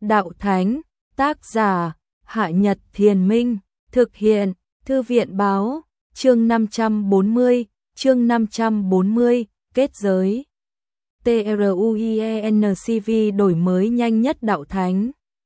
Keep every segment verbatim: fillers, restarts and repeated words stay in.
Đạo Thánh, tác giả, Hạ Nhật Thiền Minh, thực hiện, Thư viện Báo, chương năm trăm bốn mươi, chương năm trăm bốn mươi, kết giới. TRUIENCV đổi mới nhanh nhất Đạo Thánh.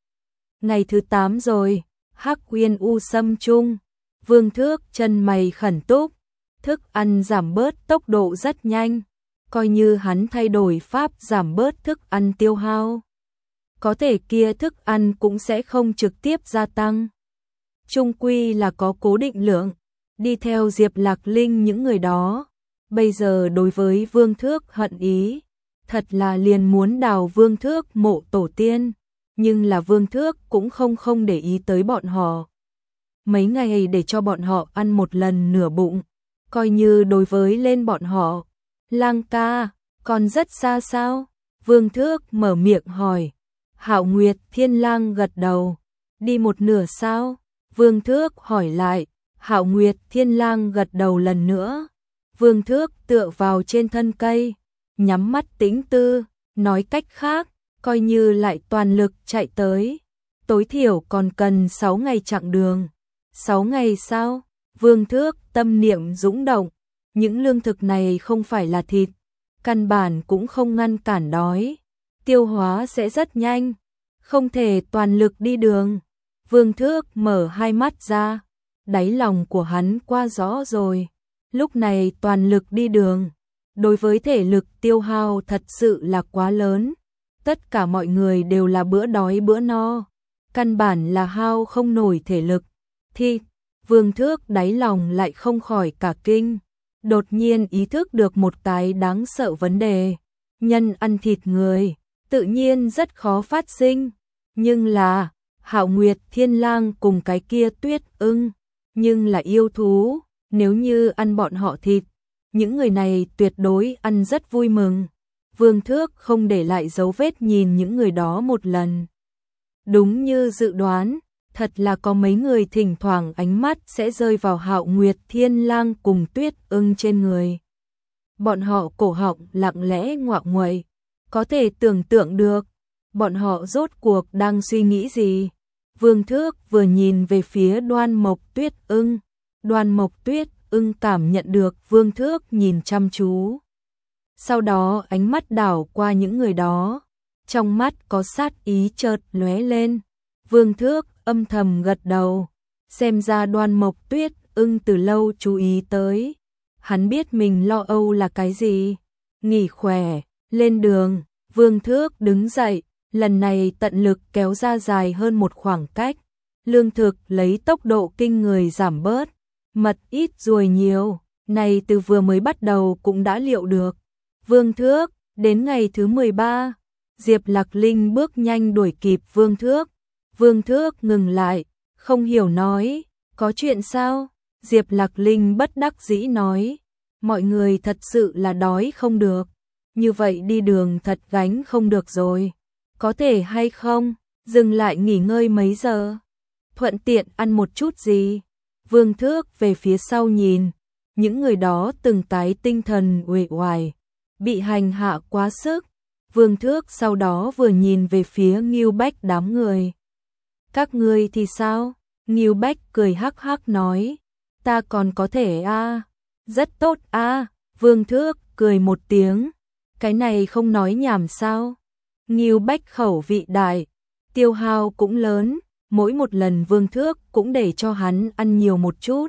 Ngày thứ tám rồi, Hắc Uyên U Sâm Trung, Vương Thước chân mày khẩn túc, thức ăn giảm bớt tốc độ rất nhanh, coi như hắn thay đổi pháp giảm bớt thức ăn tiêu hao. Có thể kia thức ăn cũng sẽ không trực tiếp gia tăng. Chung quy là có cố định lượng, đi theo Diệp Lạc Linh những người đó. Bây giờ đối với Vương Thước hận ý, thật là liền muốn đào Vương Thước mộ tổ tiên, nhưng là Vương Thước cũng không không để ý tới bọn họ. Mấy ngày để cho bọn họ ăn một lần nửa bụng, coi như đối với lên bọn họ. Lang ca, còn rất xa sao? Vương Thước mở miệng hỏi. Hạo Nguyệt Thiên Lang gật đầu. Đi một nửa sao? Vương Thước hỏi lại. Hạo Nguyệt Thiên Lang gật đầu lần nữa. Vương Thước tựa vào trên thân cây, nhắm mắt tĩnh tư, nói cách khác, coi như lại toàn lực chạy tới. Tối thiểu còn cần sáu ngày chặng đường. sáu ngày sao? Vương Thước tâm niệm dũng động. Những lương thực này không phải là thịt, căn bản cũng không ngăn cản đói. Tiêu hóa sẽ rất nhanh, không thể toàn lực đi đường. Vương Thước mở hai mắt ra, đáy lòng của hắn qua rõ rồi. Lúc này toàn lực đi đường, đối với thể lực tiêu hao thật sự là quá lớn. Tất cả mọi người đều là bữa đói bữa no, căn bản là hao không nổi thể lực. Thì Vương Thước đáy lòng lại không khỏi cả kinh, đột nhiên ý thức được một cái đáng sợ vấn đề. Nhân ăn thịt người, tự nhiên rất khó phát sinh, nhưng là Hạo Nguyệt Thiên Lang cùng cái kia Tuyết Ưng, nhưng là yêu thú, nếu như ăn bọn họ thịt, những người này tuyệt đối ăn rất vui mừng. Vương Thước không để lại dấu vết nhìn những người đó một lần. Đúng như dự đoán, thật là có mấy người thỉnh thoảng ánh mắt sẽ rơi vào Hạo Nguyệt Thiên Lang cùng Tuyết Ưng trên người. Bọn họ cổ họng lặng lẽ ngoạ nguậy, có thể tưởng tượng được, bọn họ rốt cuộc đang suy nghĩ gì. Vương Thước vừa nhìn về phía Đoan Mộc Tuyết Ưng, Đoan Mộc Tuyết Ưng cảm nhận được Vương Thước nhìn chăm chú. Sau đó ánh mắt đảo qua những người đó, trong mắt có sát ý chợt lóe lên. Vương Thước âm thầm gật đầu, xem ra Đoan Mộc Tuyết Ưng từ lâu chú ý tới. Hắn biết mình lo âu là cái gì. Nghỉ khỏe, lên đường. Vương Thước đứng dậy, lần này tận lực kéo ra dài hơn một khoảng cách. Lương thực lấy tốc độ kinh người giảm bớt, mật ít ruồi nhiều, này từ vừa mới bắt đầu cũng đã liệu được. Vương Thước, đến ngày thứ mười ba, Diệp Lạc Linh bước nhanh đuổi kịp Vương Thước. Vương Thước ngừng lại, không hiểu nói, có chuyện sao? Diệp Lạc Linh bất đắc dĩ nói, mọi người thật sự là đói không được, như vậy đi đường thật gánh không được rồi. Có thể hay không, dừng lại nghỉ ngơi mấy giờ, thuận tiện ăn một chút gì. Vương Thước về phía sau nhìn, những người đó từng cái tinh thần uể oải, bị hành hạ quá sức. Vương Thước sau đó vừa nhìn về phía Ngưu Bách đám người. Các ngươi thì sao? Ngưu Bách cười hắc hắc nói, ta còn có thể a, à? Rất tốt a. À? Vương Thước cười một tiếng, cái này không nói nhảm sao? Ngưu Bách khẩu vị đại, tiêu hao cũng lớn, mỗi một lần Vương Thước cũng để cho hắn ăn nhiều một chút.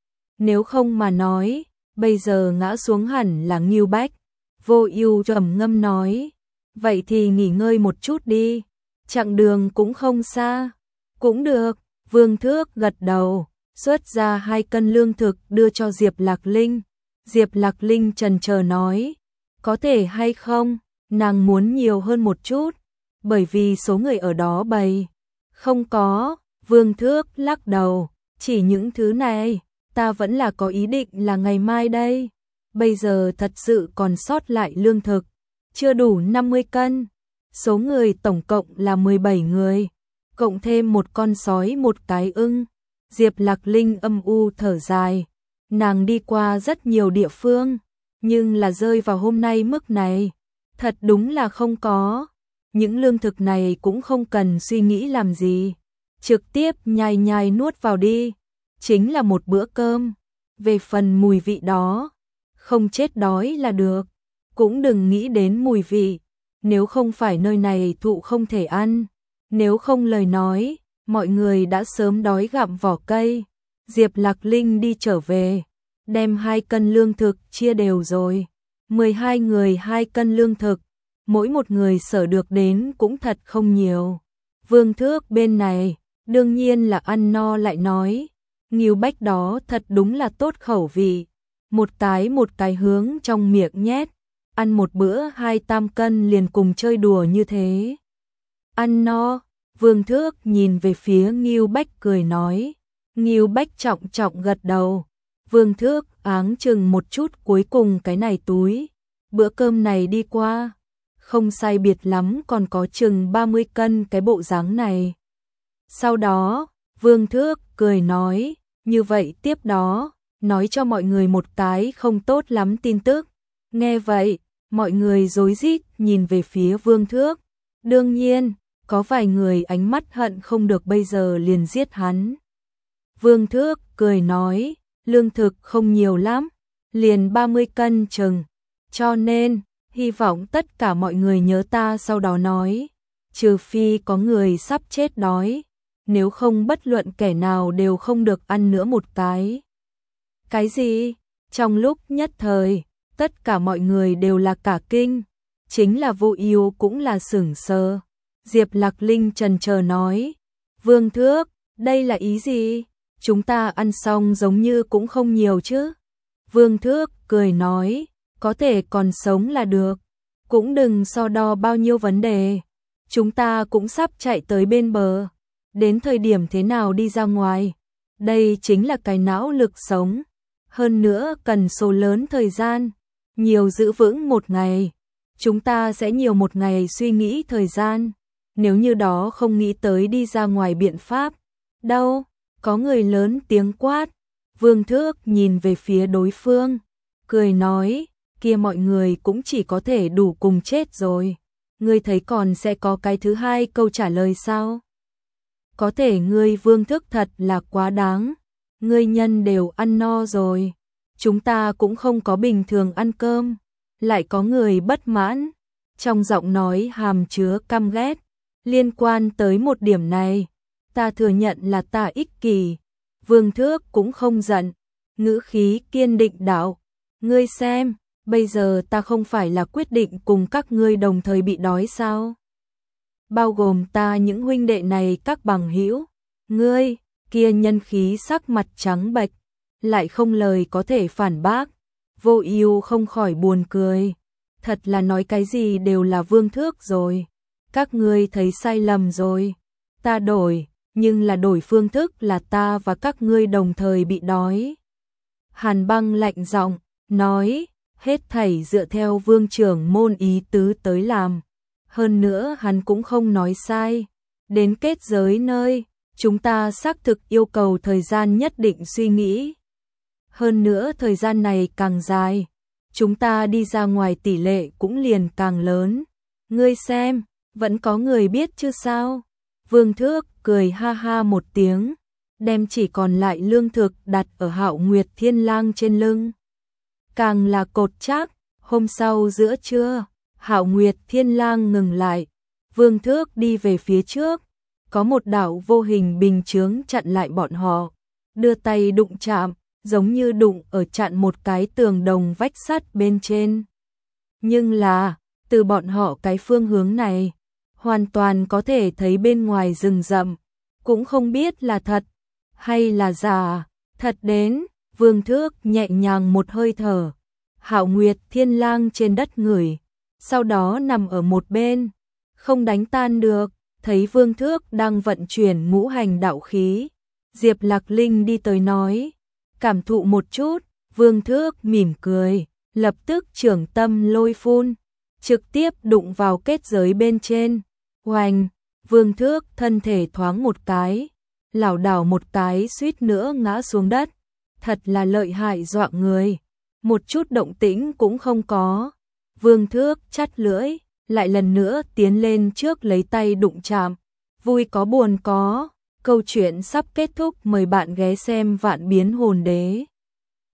Nếu không mà nói, bây giờ ngã xuống hẳn là Ngưu Bách. Vô Ưu trầm ngâm nói, vậy thì nghỉ ngơi một chút đi, chặng đường cũng không xa. Cũng được, Vương Thước gật đầu, xuất ra hai cân lương thực đưa cho Diệp Lạc Linh. Diệp Lạc Linh chần chờ nói, có thể hay không, nàng muốn nhiều hơn một chút, bởi vì số người ở đó bầy. Không có, Vương Thước lắc đầu, chỉ những thứ này, ta vẫn là có ý định là ngày mai đây. Bây giờ thật sự còn sót lại lương thực, chưa đủ năm mươi cân. Số người tổng cộng là mười bảy người, cộng thêm một con sói một cái ưng. Diệp Lạc Linh âm u thở dài, nàng đi qua rất nhiều địa phương, nhưng là rơi vào hôm nay mức này, thật đúng là không có. những lương thực này cũng không cần suy nghĩ làm gì, trực tiếp nhai nhai nuốt vào đi, chính là một bữa cơm. Về phần mùi vị đó, không chết đói là được, cũng đừng nghĩ đến mùi vị, nếu không phải nơi này thụ không thể ăn, nếu không lời nói, mọi người đã sớm đói gặm vỏ cây. Diệp Lạc Linh đi trở về, đem hai cân lương thực chia đều rồi, mười hai người hai cân lương thực, mỗi một người sở được đến cũng thật không nhiều. Vương Thước bên này, đương nhiên là ăn no lại nói, Ngưu Bách đó thật đúng là tốt khẩu vị, một cái một cái hướng trong miệng nhét, ăn một bữa hai tam cân liền cùng chơi đùa như thế. Ăn no, Vương Thước nhìn về phía Ngưu Bách cười nói, Ngưu Bách trọng trọng gật đầu, Vương Thước áng chừng một chút cuối cùng cái này túi, bữa cơm này đi qua, không sai biệt lắm còn có chừng ba mươi cân cái bộ dáng này. Sau đó, Vương Thước cười nói, như vậy tiếp đó, nói cho mọi người một cái không tốt lắm tin tức. Nghe vậy, mọi người rối rít nhìn về phía Vương Thước. Đương nhiên, có vài người ánh mắt hận không được bây giờ liền giết hắn. Vương Thước cười nói, lương thực không nhiều lắm, liền ba mươi cân chừng, cho nên, hy vọng tất cả mọi người nhớ ta. Sau đó nói, trừ phi có người sắp chết đói, nếu không bất luận kẻ nào đều không được ăn nữa một cái. Cái gì? Trong lúc nhất thời, tất cả mọi người đều là cả kinh, chính là Vô Ưu cũng là sửng sờ. Diệp Lạc Linh chần chờ nói, Vương Thước, đây là ý gì? Chúng ta ăn xong giống như cũng không nhiều chứ. Vương Thước cười nói, có thể còn sống là được, cũng đừng so đo bao nhiêu vấn đề. Chúng ta cũng sắp chạy tới bên bờ, đến thời điểm thế nào đi ra ngoài. Đây chính là cái não lực sống, hơn nữa cần số lớn thời gian, nhiều giữ vững một ngày. Chúng ta sẽ nhiều một ngày suy nghĩ thời gian, nếu như đó không nghĩ tới đi ra ngoài biện pháp. Đâu? Có người lớn tiếng quát. Vương Thước nhìn về phía đối phương, cười nói, kia mọi người cũng chỉ có thể đủ cùng chết rồi. Ngươi thấy còn sẽ có cái thứ hai câu trả lời sao? Có thể ngươi Vương Thước thật là quá đáng. Ngươi nhân đều ăn no rồi, chúng ta cũng không có bình thường ăn cơm. Lại có người bất mãn, trong giọng nói hàm chứa căm ghét. Liên quan tới một điểm này, ta thừa nhận là ta ích kỷ. Vương Thước cũng không giận, ngữ khí kiên định đạo, ngươi xem, bây giờ ta không phải là quyết định cùng các ngươi đồng thời bị đói sao? Bao gồm ta những huynh đệ này các bằng hữu. Ngươi, kia nhân khí sắc mặt trắng bệch, lại không lời có thể phản bác. Vô Ưu không khỏi buồn cười, thật là nói cái gì đều là Vương Thước rồi. Các ngươi thấy sai lầm rồi, ta đổi, nhưng là đổi phương thức là ta và các ngươi đồng thời bị đói. Hàn Băng lạnh giọng nói, hết thảy dựa theo Vương trưởng môn ý tứ tới làm. Hơn nữa hắn cũng không nói sai, đến kết giới nơi, chúng ta xác thực yêu cầu thời gian nhất định suy nghĩ. Hơn nữa thời gian này càng dài, chúng ta đi ra ngoài tỷ lệ cũng liền càng lớn. Ngươi xem, vẫn có người biết chứ sao? Vương Thước cười ha ha một tiếng, đem chỉ còn lại lương thực đặt ở Hạo Nguyệt Thiên Lang trên lưng. Càng là cột chắc, hôm sau giữa trưa, Hạo Nguyệt Thiên Lang ngừng lại, Vương Thước đi về phía trước, có một đạo vô hình bình chướng chặn lại bọn họ, đưa tay đụng chạm, giống như đụng ở chặn một cái tường đồng vách sắt bên trên. Nhưng là, từ bọn họ cái phương hướng này, hoàn toàn có thể thấy bên ngoài rừng rậm, cũng không biết là thật hay là giả. Thật đến, Vương Thước nhẹ nhàng một hơi thở, Hạo Nguyệt Thiên Lang trên đất ngửi, sau đó nằm ở một bên, không đánh tan được. Thấy Vương Thước đang vận chuyển ngũ hành đạo khí, Diệp Lạc Linh đi tới nói, cảm thụ một chút. Vương Thước mỉm cười, lập tức trưởng tâm lôi phun, trực tiếp đụng vào kết giới bên trên. Oanh, Vương Thước thân thể thoáng một cái, lảo đảo một cái suýt nữa ngã xuống đất. Thật là lợi hại dọa người, một chút động tĩnh cũng không có. Vương Thước chắt lưỡi, lại lần nữa tiến lên trước lấy tay đụng chạm. Vui có buồn có, câu chuyện sắp kết thúc, mời bạn ghé xem Vạn Biến Hồn Đế.